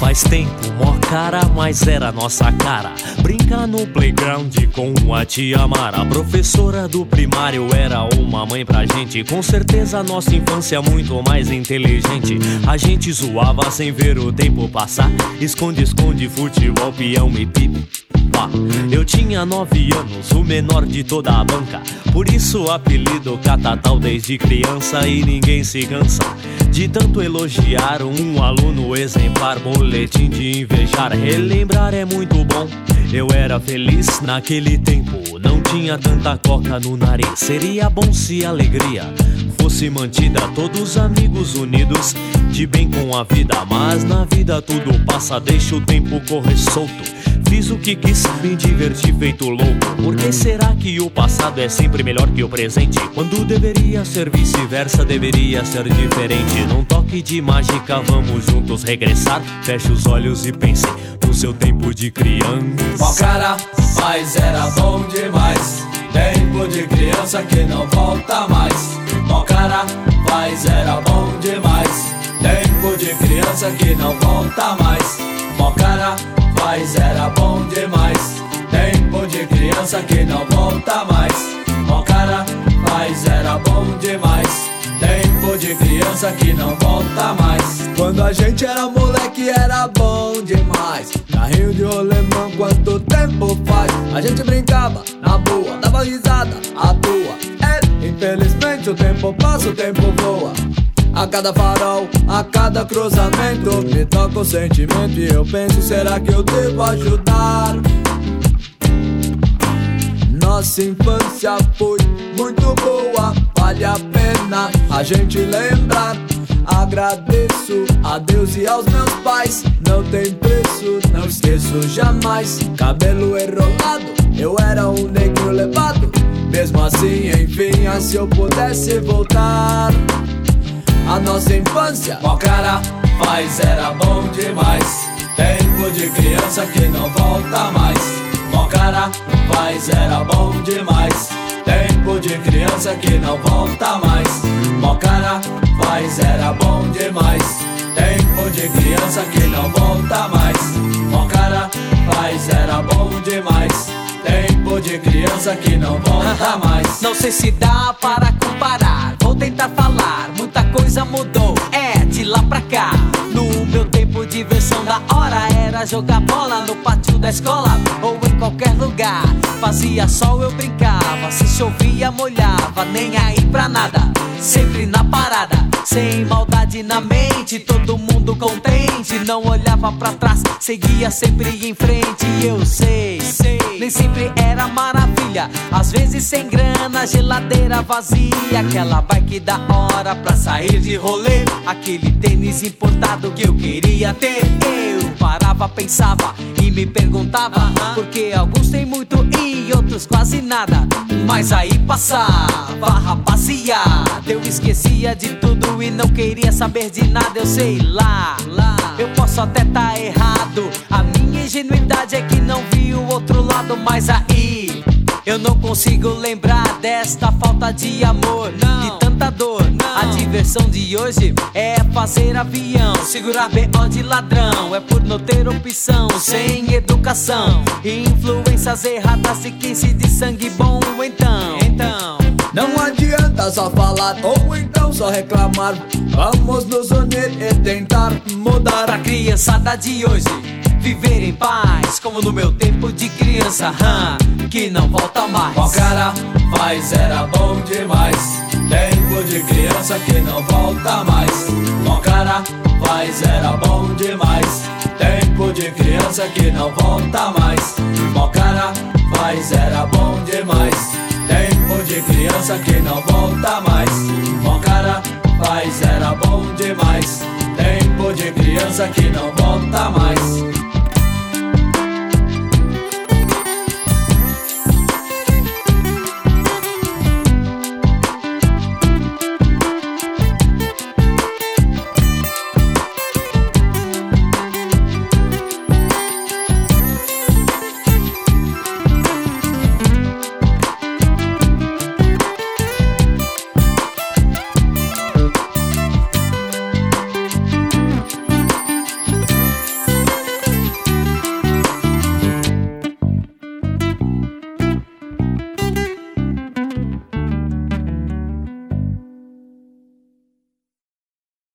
Faz tempo, mó cara, mas era nossa cara. Brincar no playground com a tia Mara. Professora do primário era uma mãe pra gente. Com certeza nossa infância muito mais inteligente. A gente zoava sem ver o tempo passar. Esconde, esconde, futebol, peão e pipi. Eu tinha 9 anos, o menor de toda a banca. Por isso o apelido Catatal desde criança. E ninguém se cansa de tanto elogiar um aluno exemplar. Boletim de invejar, relembrar é muito bom. Eu era feliz naquele tempo, não tinha tanta coca no nariz. Seria bom se a alegria fosse mantida, todos amigos unidos, de bem com a vida. Mas na vida tudo passa, deixa o tempo correr solto. Fiz o que quis, me diverti feito louco. Por que será que o passado é sempre melhor que o presente? Quando deveria ser vice-versa, deveria ser diferente. Num toque de mágica, vamos juntos regressar. Feche os olhos e pense no seu tempo de criança. Ó cara, mas era bom demais. Tempo de criança que não volta mais. Ó cara, mas era bom demais. Tempo de criança que não volta mais. Ó cara, mas era bom demais. Tempo de criança que não volta mais. Ó cara, mas era bom demais. Tempo de criança que não volta mais. Quando a gente era moleque era bom demais. Carrinho de rolemã, quanto tempo faz? A gente brincava na boa, dava risada à toa. Infelizmente o tempo passa, o tempo voa. A cada farol, a cada cruzamento, me toca o sentimento e eu penso, será que eu devo ajudar? Nossa infância foi muito boa, vale a pena a gente lembrar. Agradeço a Deus e aos meus pais, não tem preço, não esqueço jamais. Cabelo enrolado, eu era um negro levado. Mesmo assim, enfim, se eu pudesse voltar a nossa infância, ó cara, mas era bom demais. Tempo de criança que não volta mais. Ó cara, mas era bom demais. Tempo de criança que não volta mais. Ó cara, mas era bom demais. Tempo de criança que não volta mais. Ó cara, mas era bom demais. Tempo de criança que não volta mais. Não sei se dá para comparar, vou tentar falar. Muita coisa mudou, de lá pra cá. No meu tempo, diversão da hora era jogar bola no pátio da escola ou em qualquer lugar. Fazia sol, eu brincava, se chovia, molhava, nem aí pra nada. Sempre na parada, sem maldade na mente, todo mundo contente. Não olhava pra trás, seguia sempre em frente. Eu sei, nem sempre era maravilha. Às vezes sem grana, geladeira vazia. Aquela bike da hora pra sair de rolê. Aquele tênis importado que eu queria ter. Eu parava, pensava e me perguntava porque alguns têm muito e outros quase nada. Mas aí passava, rapaziada, eu esquecia de tudo e não queria saber de nada. Eu sei lá, eu posso até tá errado. A minha ingenuidade é que não vi o outro lado. Mas aí eu não consigo lembrar desta falta de amor, de tanta dor. A diversão de hoje é fazer avião, segurar B.O. de ladrão. É por não ter opção, sem educação, influências erradas e quem se diz sangue bom. Então não adianta só falar ou então só reclamar. Vamos nos unir e tentar mudar. Pra criançada de hoje viver em paz, como no meu tempo de criança, que não volta mais. Ó cara, mas era bom demais. Tempo de criança que não volta mais. Ó cara, mas era bom demais. Tempo de criança que não volta mais. Ó cara, mas era bom demais. Tempo de criança que não volta mais. Ó cara, mas era bom demais. Tempo de criança que não volta mais.